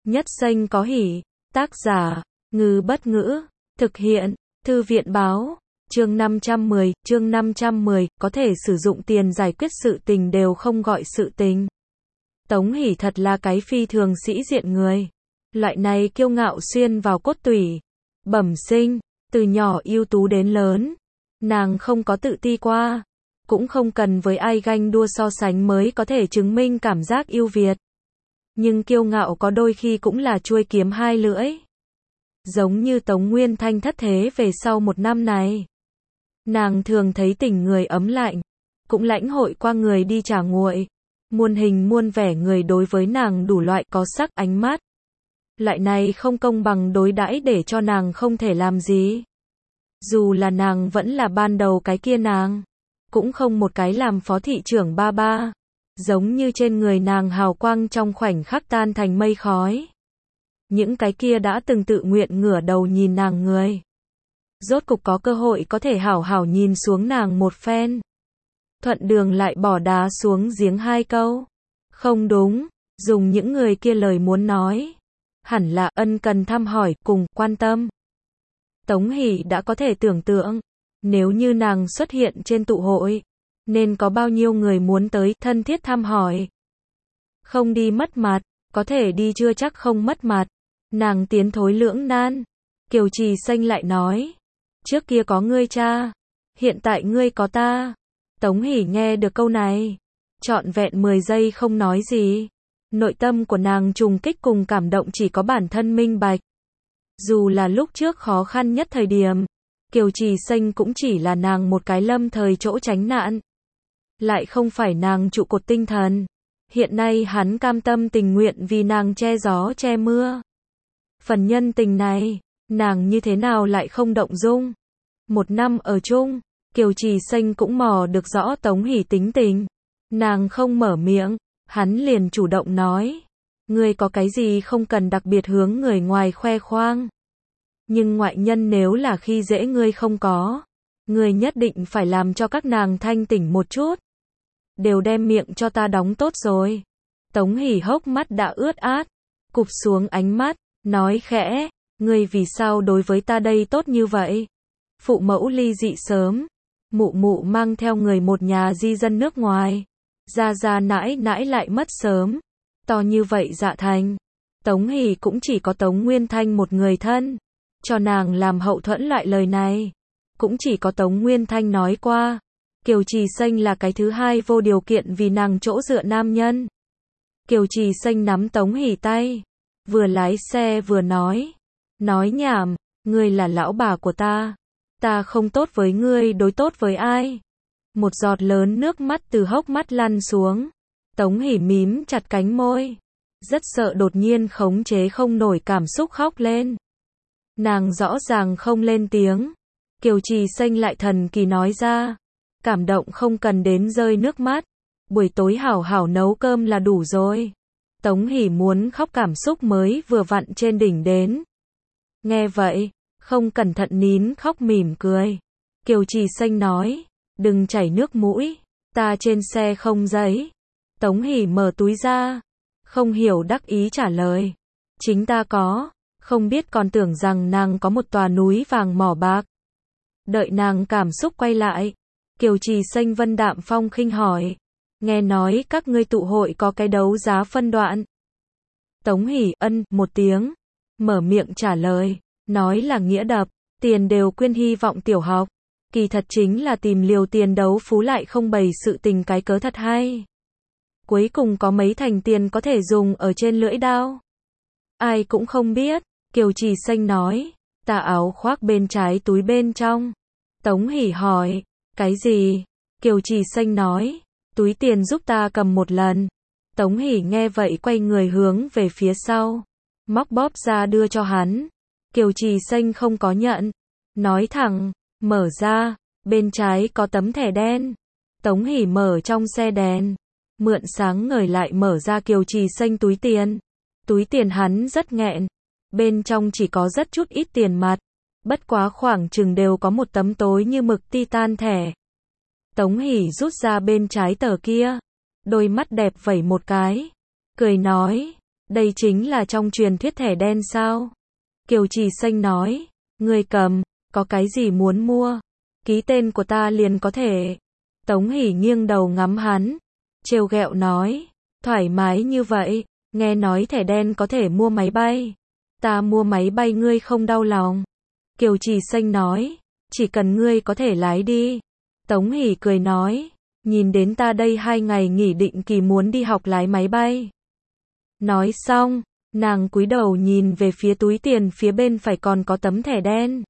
Nhất Xanh có hỉ. Tác giả, Ngư Bất Ngữ. Thực hiện, Thư viện Báo. Chương 510, có thể sử dụng tiền giải quyết sự tình đều không gọi sự tình. Tống Hỷ thật là cái phi thường sĩ diện người. Loại này kiêu ngạo xuyên vào cốt tủy. Bẩm sinh, từ nhỏ ưu tú đến lớn. Nàng không có tự ti qua. Cũng không cần với ai ganh đua so sánh mới có thể chứng minh cảm giác ưu việt. Nhưng kiêu ngạo có đôi khi cũng là chuôi kiếm hai lưỡi. Giống như Tống Nguyên Thanh thất thế về sau một năm này. Nàng thường thấy tình người ấm lạnh. Cũng lãnh hội qua người đi trả nguội. Muôn hình muôn vẻ người đối với nàng đủ loại có sắc ánh mắt. Loại này không công bằng đối đãi để cho nàng không thể làm gì. Dù là nàng vẫn là ban đầu cái kia nàng. Cũng không một cái làm phó thị trưởng ba. Giống như trên người nàng hào quang trong khoảnh khắc tan thành mây khói. Những cái kia đã từng tự nguyện ngửa đầu nhìn nàng người. Rốt cục có cơ hội có thể hảo hảo nhìn xuống nàng một phen. Thuận đường lại bỏ đá xuống giếng hai câu. Không đúng, dùng những người kia lời muốn nói. Hẳn là ân cần thăm hỏi cùng quan tâm. Tống Hỷ đã có thể tưởng tượng. Nếu như nàng xuất hiện trên tụ hội. Nên có bao nhiêu người muốn tới thân thiết thăm hỏi. Không đi mất mặt. Có thể đi chưa chắc không mất mặt. Nàng tiến thối lưỡng nan. Kiều Trì Xanh lại nói. Trước kia có ngươi cha. Hiện tại ngươi có ta. Tống Hỷ nghe được câu này. Trọn vẹn 10 giây không nói gì. Nội tâm của nàng trùng kích cùng cảm động chỉ có bản thân minh bạch. Dù là lúc trước khó khăn nhất thời điểm. Kiều Trì Xanh cũng chỉ là nàng một cái lâm thời chỗ tránh nạn. Lại không phải nàng trụ cột tinh thần. Hiện nay hắn cam tâm tình nguyện vì nàng che gió che mưa. Phần nhân tình này, nàng như thế nào lại không động dung. Một năm ở chung, Kiều Trì Xanh cũng mò được rõ Tống Hỷ tính tình. Nàng không mở miệng, hắn liền chủ động nói. Ngươi có cái gì không cần đặc biệt hướng người ngoài khoe khoang. Nhưng ngoại nhân nếu là khi dễ ngươi không có. Ngươi nhất định phải làm cho các nàng thanh tỉnh một chút. Đều đem miệng cho ta đóng tốt rồi. Tống Hỷ hốc mắt đã ướt át. Cụp xuống ánh mắt, nói khẽ. Ngươi vì sao đối với ta đây tốt như vậy? Phụ mẫu ly dị sớm. Mụ mụ mang theo người một nhà di dân nước ngoài. Gia nãi nãi lại mất sớm. To như vậy dạ thành. Tống Hỷ cũng chỉ có Tống Nguyên Thanh một người thân. Cho nàng làm hậu thuẫn loại lời này. Cũng chỉ có Tống Nguyên Thanh nói qua. Kiều Trì Xanh là cái thứ hai vô điều kiện vì nàng chỗ dựa nam nhân. Kiều Trì Xanh nắm Tống Hỷ tay. Vừa lái xe vừa nói. Nói nhảm, ngươi là lão bà của ta. Ta không tốt với ngươi đối tốt với ai. Một giọt lớn nước mắt từ hốc mắt lăn xuống. Tống Hỷ mím chặt cánh môi. Rất sợ đột nhiên khống chế không nổi cảm xúc khóc lên. Nàng rõ ràng không lên tiếng. Kiều Trì Xanh lại thần kỳ nói ra. Cảm động không cần đến rơi nước mắt. Buổi tối hảo hảo nấu cơm là đủ rồi. Tống Hỷ muốn khóc cảm xúc mới vừa vặn trên đỉnh đến. Nghe vậy, không cẩn thận nín khóc mỉm cười. Kiều Trì Xanh nói. Đừng chảy nước mũi. Ta trên xe không giấy. Tống Hỷ mở túi ra. Không hiểu đắc ý trả lời. Chính ta có. Không biết còn tưởng rằng nàng có một tòa núi vàng mỏ bạc. Đợi nàng cảm xúc quay lại. Kiều Trì Xanh vân đạm phong khinh hỏi. Nghe nói các ngươi tụ hội có cái đấu giá phân đoạn. Tống Hỷ ân một tiếng. Mở miệng trả lời. Nói là nghĩa đập. Tiền đều quyên hy vọng tiểu học. Kỳ thật chính là tìm liều tiền đấu phú lại không bày sự tình cái cớ thật hay. Cuối cùng có mấy thành tiền có thể dùng ở trên lưỡi đao. Ai cũng không biết. Kiều Trì Xanh nói. Tà áo khoác bên trái túi bên trong. Tống Hỷ hỏi. Cái gì? Kiều Trì Xanh nói. Túi tiền giúp ta cầm một lần. Tống Hỷ nghe vậy quay người hướng về phía sau. Móc bóp ra đưa cho hắn. Kiều Trì Xanh không có nhận. Nói thẳng. Mở ra. Bên trái có tấm thẻ đen. Tống Hỷ mở trong xe đèn. Mượn sáng ngời lại mở ra Kiều Trì Xanh túi tiền. Túi tiền hắn rất nghẹn. Bên trong chỉ có rất chút ít tiền mặt. Bất quá khoảng chừng đều có một tấm tối như mực titan thẻ. Tống Hỷ rút ra bên trái tờ kia. Đôi mắt đẹp vẩy một cái. Cười nói. Đây chính là trong truyền thuyết thẻ đen sao? Kiều Trì Xanh nói, ngươi cầm, có cái gì muốn mua? Ký tên của ta liền có thể. Tống Hỷ nghiêng đầu ngắm hắn, trêu ghẹo nói, thoải mái như vậy, nghe nói thẻ đen có thể mua máy bay. Ta mua máy bay ngươi không đau lòng. Kiều Trì Xanh nói, chỉ cần ngươi có thể lái đi. Tống Hỷ cười nói, nhìn đến ta đây 2 ngày nghỉ định kỳ muốn đi học lái máy bay. Nói xong, nàng cúi đầu nhìn về phía túi tiền phía bên phải còn có tấm thẻ đen.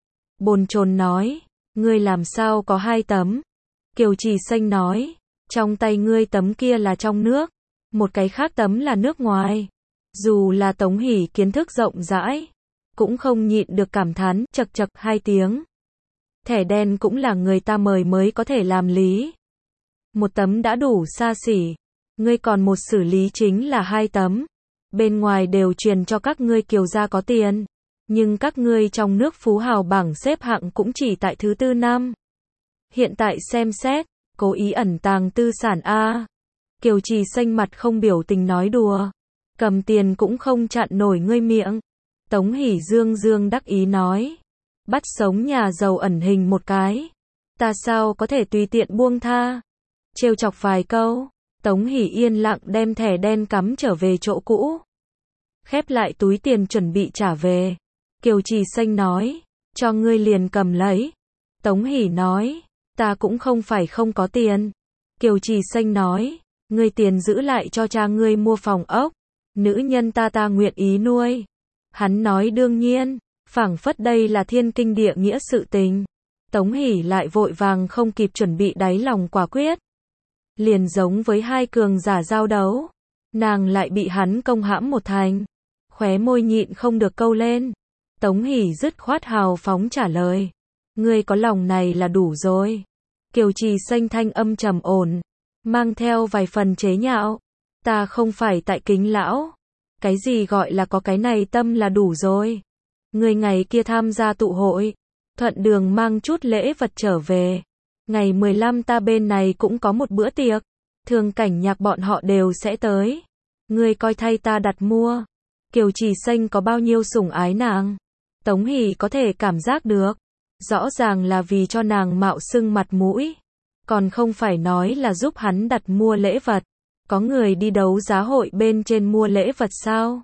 Bồn chồn nói, ngươi làm sao có 2 tấm? Kiều Trì Xanh nói, trong tay ngươi tấm kia là trong nước, một cái khác tấm là nước ngoài. Dù là Tống Hỷ kiến thức rộng rãi, cũng không nhịn được cảm thán, chậc chậc 2 tiếng. Thẻ đen cũng là người ta mời mới có thể làm lý. Một tấm đã đủ xa xỉ, ngươi còn một xử lý chính là 2 tấm. Bên ngoài đều truyền cho các ngươi Kiều gia có tiền, nhưng các ngươi trong nước phú hào bảng xếp hạng cũng chỉ tại thứ 4 năm. Hiện tại xem xét, cố ý ẩn tàng tư sản a. Kiều Trì Xanh mặt không biểu tình nói đùa, cầm tiền cũng không chặn nổi ngươi miệng. Tống Hỷ dương dương đắc ý nói, bắt sống nhà giàu ẩn hình một cái, ta sao có thể tùy tiện buông tha. Trêu chọc vài câu, Tống Hỷ yên lặng đem thẻ đen cắm trở về chỗ cũ, khép lại túi tiền chuẩn bị trả về. Kiều Trì Xanh nói, cho ngươi liền cầm lấy. Tống Hỷ nói, ta cũng không phải không có tiền. Kiều Trì Xanh nói, ngươi tiền giữ lại cho cha ngươi mua phòng ốc, nữ nhân ta nguyện ý nuôi. Hắn nói đương nhiên, phảng phất đây là thiên kinh địa nghĩa sự tình. Tống Hỷ lại vội vàng không kịp chuẩn bị đáy lòng quả quyết. Liền giống với 2 cường giả giao đấu, nàng lại bị hắn công hãm một thành. Khóe môi nhịn không được câu lên. Tống Hỷ dứt khoát hào phóng trả lời, ngươi có lòng này là đủ rồi. Kiều Trì Xanh thanh âm trầm ổn, mang theo vài phần chế nhạo, ta không phải tại kính lão. Cái gì gọi là có cái này tâm là đủ rồi. Ngươi ngày kia tham gia tụ hội, thuận đường mang chút lễ vật trở về. Ngày 15 ta bên này cũng có một bữa tiệc, Thường Cảnh Nhạc bọn họ đều sẽ tới. Ngươi coi thay ta đặt mua. Kiều Trì Xanh có bao nhiêu sủng ái nàng, Tống Hỷ có thể cảm giác được. Rõ ràng là vì cho nàng mạo xưng mặt mũi, còn không phải nói là giúp hắn đặt mua lễ vật. Có người đi đấu giá hội bên trên mua lễ vật sao?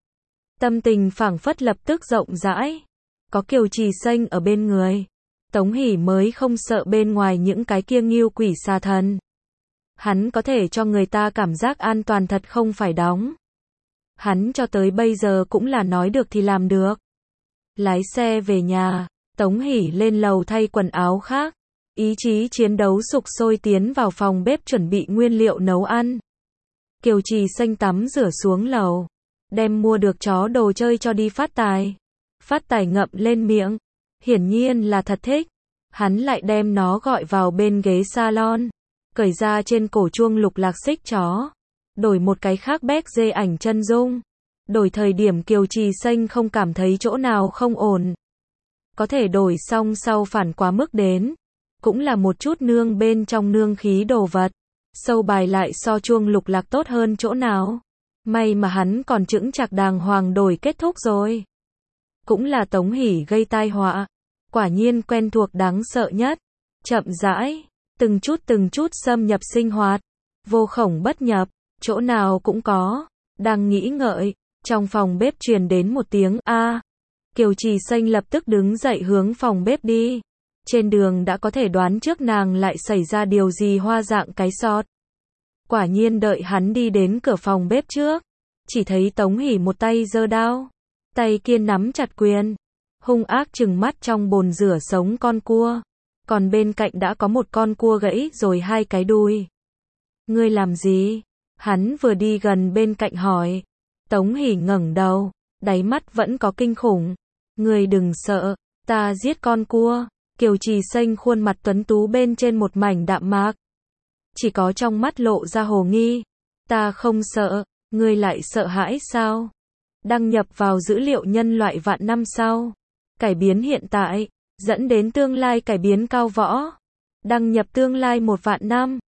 Tâm tình phảng phất lập tức rộng rãi. Có Kiều Trì Xanh ở bên người, Tống Hỷ mới không sợ bên ngoài những cái kia ngưu quỷ xà thần. Hắn có thể cho người ta cảm giác an toàn thật không phải đóng. Hắn cho tới bây giờ cũng là nói được thì làm được. Lái xe về nhà, Tống Hỷ lên lầu thay quần áo khác, ý chí chiến đấu sục sôi tiến vào phòng bếp chuẩn bị nguyên liệu nấu ăn. Kiều Trì Xanh tắm rửa xuống lầu, đem mua được chó đồ chơi cho đi Phát Tài. Phát Tài ngậm lên miệng, hiển nhiên là thật thích. Hắn lại đem nó gọi vào bên ghế salon, cởi ra trên cổ chuông lục lạc xích chó, đổi một cái khác béc dê ảnh chân dung. Đổi thời điểm Kiều Trì Xanh không cảm thấy chỗ nào không ổn. Có thể đổi xong sau phản quá mức đến, cũng là một chút nương bên trong nương khí đồ vật. Sâu bài lại so chuông lục lạc tốt hơn chỗ nào. May mà hắn còn chững chạc đàng hoàng đổi kết thúc rồi. Cũng là Tống Hỷ gây tai họa. Quả nhiên quen thuộc đáng sợ nhất. Chậm rãi, từng chút xâm nhập sinh hoạt. Vô khổng bất nhập, chỗ nào cũng có. Đang nghĩ ngợi, trong phòng bếp truyền đến một tiếng a. Kiều Trì Xanh lập tức đứng dậy hướng phòng bếp đi. Trên đường đã có thể đoán trước nàng lại xảy ra điều gì hoa dạng cái sọt. Quả nhiên đợi hắn đi đến cửa phòng bếp trước, chỉ thấy Tống Hỷ một tay giơ đao, tay kia nắm chặt quyền, hung ác trừng mắt trong bồn rửa sống con cua, còn bên cạnh đã có một con cua gãy rồi 2 cái đuôi. Ngươi làm gì? Hắn vừa đi gần bên cạnh hỏi. Tống Hỷ ngẩng đầu, đáy mắt vẫn có kinh khủng. Ngươi đừng sợ, ta giết con cua. Kiều Trì Xanh khuôn mặt tuấn tú bên trên một mảnh đạm mạc, chỉ có trong mắt lộ ra hồ nghi. Ta không sợ, ngươi lại sợ hãi sao? Đăng nhập vào dữ liệu nhân loại vạn năm sau, cải biến hiện tại, dẫn đến tương lai cải biến cao võ. Đăng nhập tương lai 1 vạn năm.